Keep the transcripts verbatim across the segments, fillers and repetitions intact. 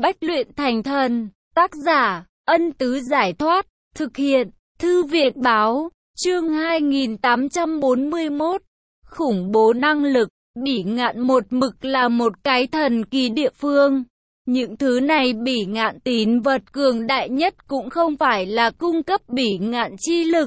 Bách luyện thành thần. Tác giả, Ân Tứ Giải Thoát. Thực hiện, Thư viện Báo. Chương hai nghìn tám trăm bốn mươi mốt. Khủng bố năng lực. Bỉ Ngạn một mực là một cái thần kỳ địa phương. Những thứ này Bỉ Ngạn tín vật cường đại nhất cũng không phải là cung cấp Bỉ Ngạn chi lực,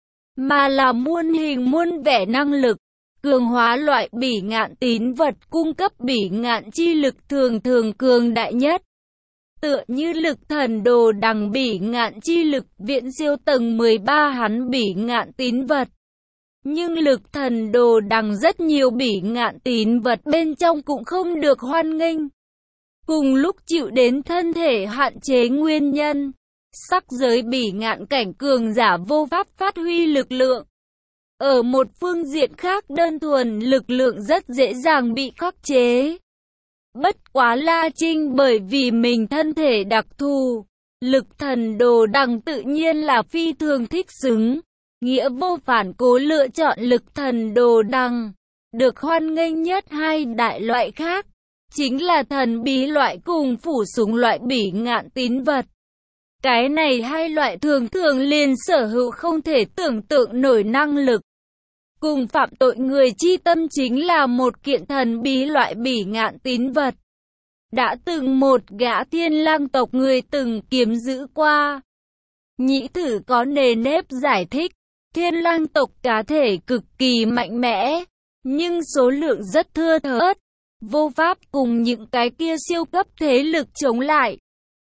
mà là muôn hình muôn vẻ năng lực. Cường hóa loại Bỉ Ngạn tín vật cung cấp Bỉ Ngạn chi lực thường thường cường đại nhất. Tựa như lực thần đồ đằng Bỉ Ngạn chi lực viễn siêu tầng mười ba hắn Bỉ Ngạn tín vật. Nhưng lực thần đồ đằng rất nhiều Bỉ Ngạn tín vật bên trong cũng không được hoan nghênh. Cùng lúc chịu đến thân thể hạn chế nguyên nhân, sắc giới Bỉ Ngạn cảnh cường giả vô pháp phát huy lực lượng. Ở một phương diện khác, đơn thuần lực lượng rất dễ dàng bị khắc chế. Bất quá La Trinh bởi vì mình thân thể đặc thù, lực thần đồ đằng tự nhiên là phi thường thích xứng. Nghĩa vô phản cố lựa chọn lực thần đồ đằng. Được hoan nghênh nhất hai đại loại khác chính là thần bí loại cùng phủ súng loại Bỉ Ngạn tín vật. Cái này hai loại thường thường liền sở hữu không thể tưởng tượng nổi năng lực. Cùng phạm tội người chi tâm chính là một kiện thần bí loại Bỉ Ngạn tín vật. Đã từng một gã Thiên Lang tộc người từng kiếm giữ qua. Nhĩ Thử có nề nếp giải thích, Thiên Lang tộc cá thể cực kỳ mạnh mẽ, nhưng số lượng rất thưa thớt, vô pháp cùng những cái kia siêu cấp thế lực chống lại.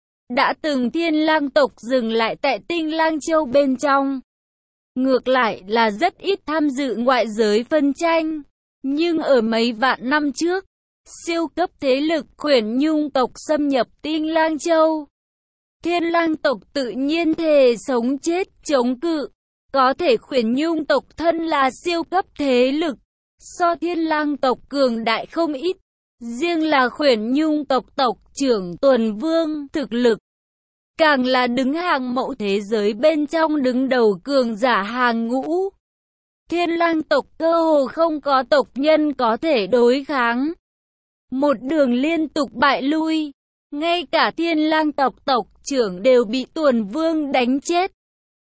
Đã từng Thiên Lang tộc dừng lại tại Tinh Lang Châu bên trong. Ngược lại là rất ít tham dự ngoại giới phân tranh. Nhưng ở mấy vạn năm trước, siêu cấp thế lực Khuyển Nhung tộc xâm nhập Tinh Lang Châu. Thiên Lang tộc tự nhiên thề sống chết chống cự. Có thể Khuyển Nhung tộc thân là siêu cấp thế lực, so Thiên Lang tộc cường đại không ít. Riêng là Khuyển Nhung tộc tộc trưởng Tuần Vương thực lực càng là đứng hàng mẫu thế giới bên trong đứng đầu cường giả hàng ngũ. Thiên Lang tộc cơ hồ không có tộc nhân có thể đối kháng. Một đường liên tục bại lui, ngay cả Thiên Lang tộc tộc trưởng đều bị Tuần Vương đánh chết,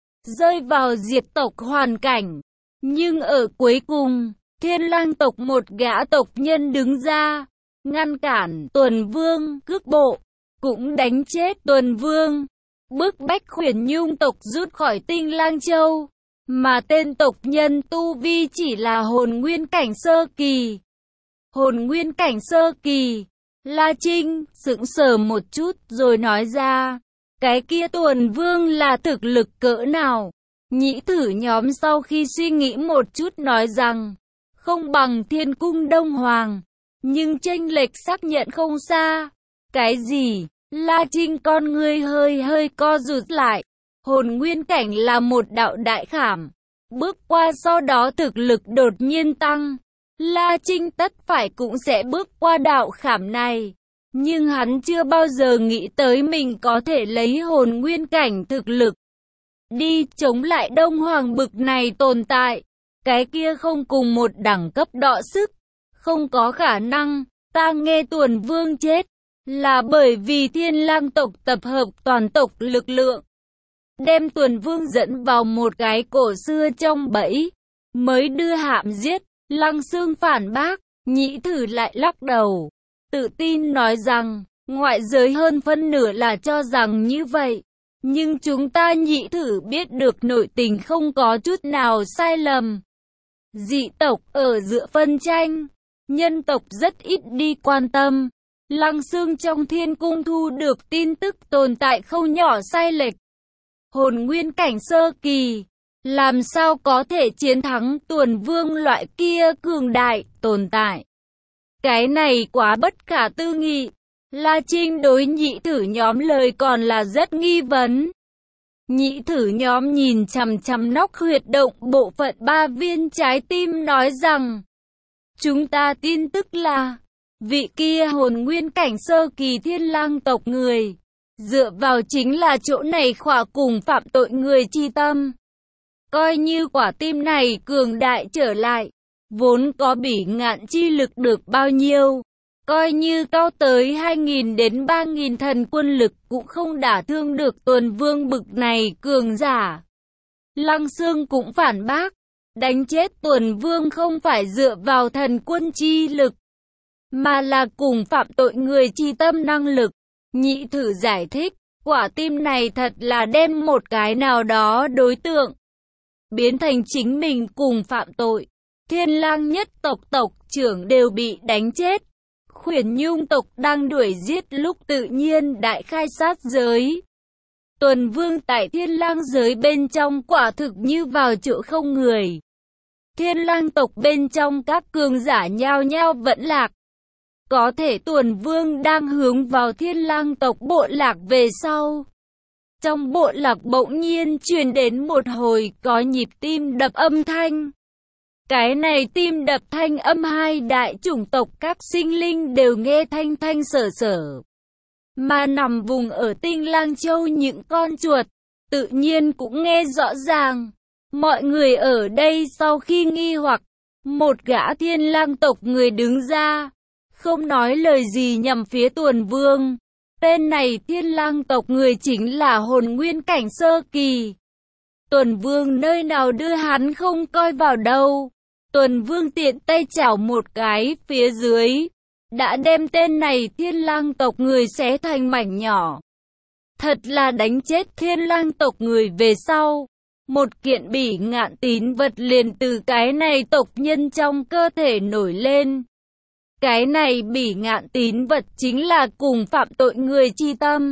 rơi vào diệt tộc hoàn cảnh. Nhưng ở cuối cùng, Thiên Lang tộc một gã tộc nhân đứng ra, ngăn cản Tuần Vương cước bộ, cũng đánh chết Tuần Vương, bức bách Khuyển Nhung tộc rút khỏi Tinh Lang Châu, mà tên tộc nhân tu vi chỉ là hồn nguyên cảnh sơ kỳ. Hồn nguyên cảnh sơ kỳ, La Trinh sững sờ một chút rồi nói ra, cái kia Tuần Vương là thực lực cỡ nào? Nhĩ Thử nhóm sau khi suy nghĩ một chút nói rằng, không bằng Thiên Cung Đông Hoàng, nhưng chênh lệch xác nhận không xa. Cái gì? La Trinh con ngươi hơi hơi co rụt lại. Hồn nguyên cảnh là một đạo đại khảm, bước qua sau đó thực lực đột nhiên tăng. La Trinh tất phải cũng sẽ bước qua đạo khảm này, nhưng hắn chưa bao giờ nghĩ tới mình có thể lấy hồn nguyên cảnh thực lực đi chống lại Đông Hoàng bực này tồn tại. Cái kia không cùng một đẳng cấp đọ sức, không có khả năng. Ta nghe Tuần Vương chết là bởi vì Thiên Lang tộc tập hợp toàn tộc lực lượng, đem Tuần Vương dẫn vào một cái cổ xưa trong bẫy, mới đưa hãm giết. Lăng Xương phản bác. Nhĩ Thử lại lắc đầu, tự tin nói rằng, ngoại giới hơn phân nửa là cho rằng như vậy. Nhưng chúng ta Nhĩ Thử biết được nội tình không có chút nào sai lầm. Dị tộc ở giữa phân tranh, nhân tộc rất ít đi quan tâm. Lăng Xương trong Thiên Cung thu được tin tức tồn tại không nhỏ sai lệch. Hồn nguyên cảnh sơ kỳ, làm sao có thể chiến thắng Tuần Vương loại kia cường đại tồn tại? Cái này quá bất khả tư nghị. La Trinh đối Nhĩ Thử nhóm lời còn là rất nghi vấn. Nhĩ Thử nhóm nhìn chằm chằm nóc huyệt động bộ phận ba viên trái tim nói rằng, chúng ta tin tức là vị kia hồn nguyên cảnh sơ kỳ Thiên Lang tộc người, dựa vào chính là chỗ này khỏa cùng phạm tội người chi tâm. Coi như quả tim này cường đại trở lại, vốn có Bỉ Ngạn chi lực được bao nhiêu, Coi như cao tới hai nghìn đến ba nghìn thần quân lực cũng không đả thương được Tuần Vương bực này cường giả. Lăng Xương cũng phản bác, đánh chết Tuần Vương không phải dựa vào thần quân chi lực, mà là cùng phạm tội người chi tâm năng lực. Nhị thử giải thích, quả tim này thật là đem một cái nào đó đối tượng biến thành chính mình cùng phạm tội. Thiên Lang nhất tộc tộc trưởng đều bị đánh chết. Khuyển Nhung tộc đang đuổi giết lúc tự nhiên đại khai sát giới. Tuần Vương tại Thiên Lang giới bên trong quả thực như vào chỗ không người. Thiên Lang tộc bên trong các cường giả nhao nhao vẫn lạc. Có thể Tuần Vương đang hướng vào Thiên Lang tộc bộ lạc về sau. Trong bộ lạc bỗng nhiên truyền đến một hồi có nhịp tim đập âm thanh. Cái này tim đập thanh âm hai đại chủng tộc các sinh linh đều nghe thanh thanh sở sở. Mà nằm vùng ở Tinh Lang Châu những con chuột, tự nhiên cũng nghe rõ ràng. Mọi người ở đây sau khi nghi hoặc, một gã Thiên Lang tộc người đứng ra, không nói lời gì nhằm phía Tuần Vương. Tên này Thiên Lang tộc người chính là hồn nguyên cảnh sơ kỳ. Tuần Vương nơi nào đưa hắn không coi vào đâu. Tuần Vương tiện tay chảo một cái phía dưới, đã đem tên này Thiên Lang tộc người xé thành mảnh nhỏ. Thật là đánh chết Thiên Lang tộc người về sau. Một kiện bỉ ngạn tín vật liền từ cái này tộc nhân trong cơ thể nổi lên. Cái này bỉ ngạn tín vật chính là cùng phạm tội người chi tâm.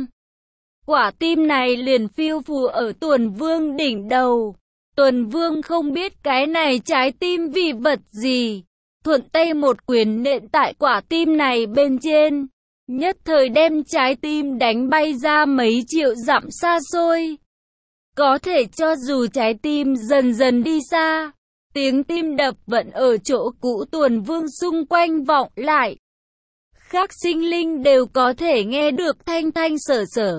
Quả tim này liền phiêu phù ở Tuần Vương đỉnh đầu. Tuần Vương không biết cái này trái tim vì vật gì. Thuận tay một quyền nện tại quả tim này bên trên. Nhất thời đem trái tim đánh bay ra mấy triệu dặm xa xôi. Có thể cho dù trái tim dần dần đi xa, tiếng tim đập vẫn ở chỗ cũ Tuần Vương xung quanh vọng lại. Các sinh linh đều có thể nghe được thanh thanh sở sở.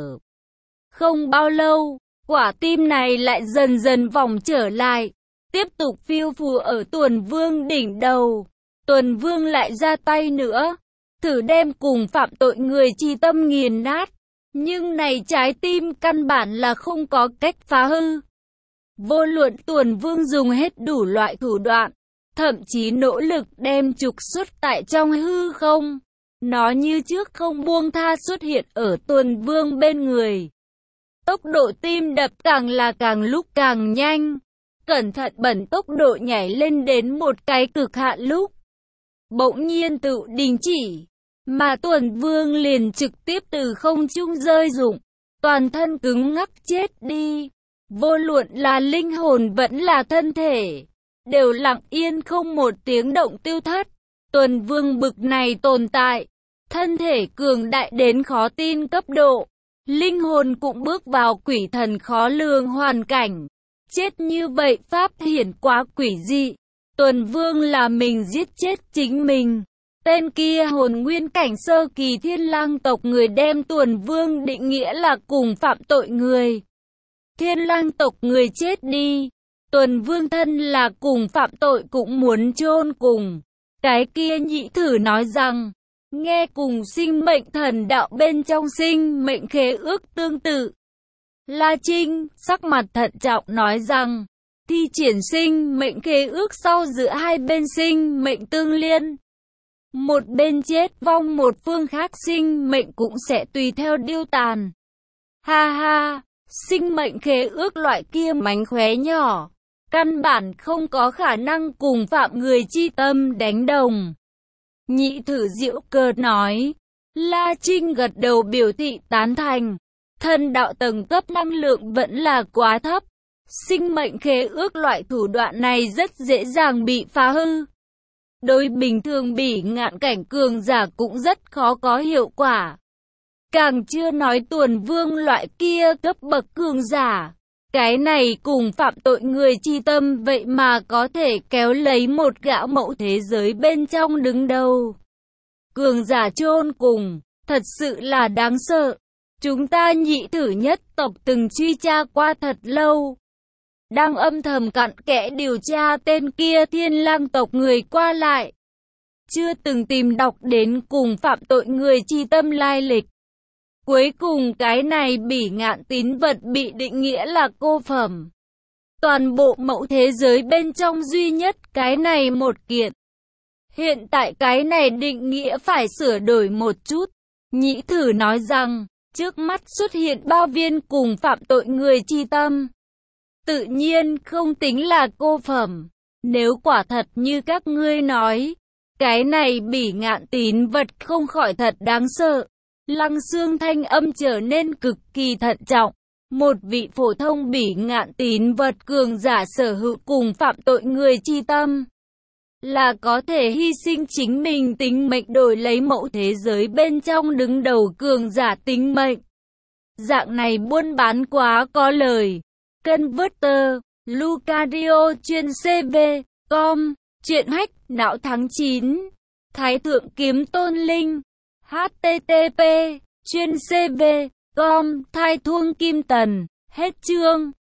Không bao lâu, quả tim này lại dần dần vòng trở lại, tiếp tục phiêu phù ở Tuần Vương đỉnh đầu. Tuần Vương lại ra tay nữa, thử đem cùng phạm tội người chi tâm nghiền nát. Nhưng này trái tim căn bản là không có cách phá hư. Vô luận Tuần Vương dùng hết đủ loại thủ đoạn, thậm chí nỗ lực đem trục xuất tại trong hư không. Nó như trước không buông tha xuất hiện ở Tuần Vương bên người. Tốc độ tim đập càng là càng lúc càng nhanh. Cẩn thận bẩn tốc độ nhảy lên đến một cái cực hạn lúc. Bỗng nhiên tự đình chỉ. Mà Tuần Vương liền trực tiếp từ không trung rơi rụng. Toàn thân cứng ngắc chết đi. Vô luận là linh hồn vẫn là thân thể, đều lặng yên không một tiếng động tiêu thất. Tuần Vương bực này tồn tại, thân thể cường đại đến khó tin cấp độ, linh hồn cũng bước vào quỷ thần khó lường hoàn cảnh. Chết như vậy pháp hiển quá quỷ dị. Tuần Vương là mình giết chết chính mình. Tên kia hồn nguyên cảnh sơ kỳ Thiên Lang tộc người đem Tuần Vương định nghĩa là cùng phạm tội người. Thiên Lang tộc người chết đi, Tuần Vương thân là cùng phạm tội cũng muốn chôn cùng. Cái kia nhị thử nói rằng, nghe cùng sinh mệnh thần đạo bên trong sinh mệnh khế ước tương tự. La Trinh sắc mặt thận trọng nói rằng, thi triển sinh mệnh khế ước sau giữa hai bên sinh mệnh tương liên. Một bên chết vong một phương khác sinh mệnh cũng sẽ tùy theo điêu tàn. Ha ha, sinh mệnh khế ước loại kia mánh khóe nhỏ, căn bản không có khả năng cùng phạm người chi tâm đánh đồng. Nhị thử diệu cợt nói. La Trinh gật đầu biểu thị tán thành. Thần đạo tầng cấp năng lượng vẫn là quá thấp. Sinh mệnh khế ước loại thủ đoạn này rất dễ dàng bị phá hư. Đối bình thường bỉ ngạn cảnh cường giả cũng rất khó có hiệu quả. Càng chưa nói Tuần Vương loại kia cấp bậc cường giả. Cái này cùng phạm tội người chi tâm vậy mà có thể kéo lấy một gã mẫu thế giới bên trong đứng đầu. Cường giả chôn cùng, thật sự là đáng sợ. Chúng ta nhị thử nhất tộc từng truy tra qua thật lâu. Đang âm thầm cặn kẽ điều tra tên kia Thiên Lang tộc người qua lại. chưa từng tìm đọc đến cùng phạm tội người chi tâm lai lịch. Cuối cùng cái này bỉ ngạn tín vật bị định nghĩa là cô phẩm. Toàn bộ mẫu thế giới bên trong duy nhất cái này một kiện. Hiện tại cái này định nghĩa phải sửa đổi một chút. Nhĩ thử nói rằng, trước mắt xuất hiện ba viên cùng phạm tội người chi tâm. Tự nhiên không tính là cô phẩm. Nếu quả thật như các ngươi nói, cái này bỉ ngạn tín vật không khỏi thật đáng sợ. Lăng Xương thanh âm trở nên cực kỳ thận trọng. Một vị phổ thông bỉ ngạn tín vật cường giả sở hữu cùng phạm tội người chi tâm, là có thể hy sinh chính mình tính mệnh đổi lấy mẫu thế giới bên trong đứng đầu cường giả tính mệnh. Dạng này buôn bán quá có lời. Converter, Lucario chuyên xê vê, com, truyện hách, não tháng chín. Thái thượng kiếm tôn linh. hát tê tê pê, chuyên xê vê, com, thai thuông kim tần. Hết chương.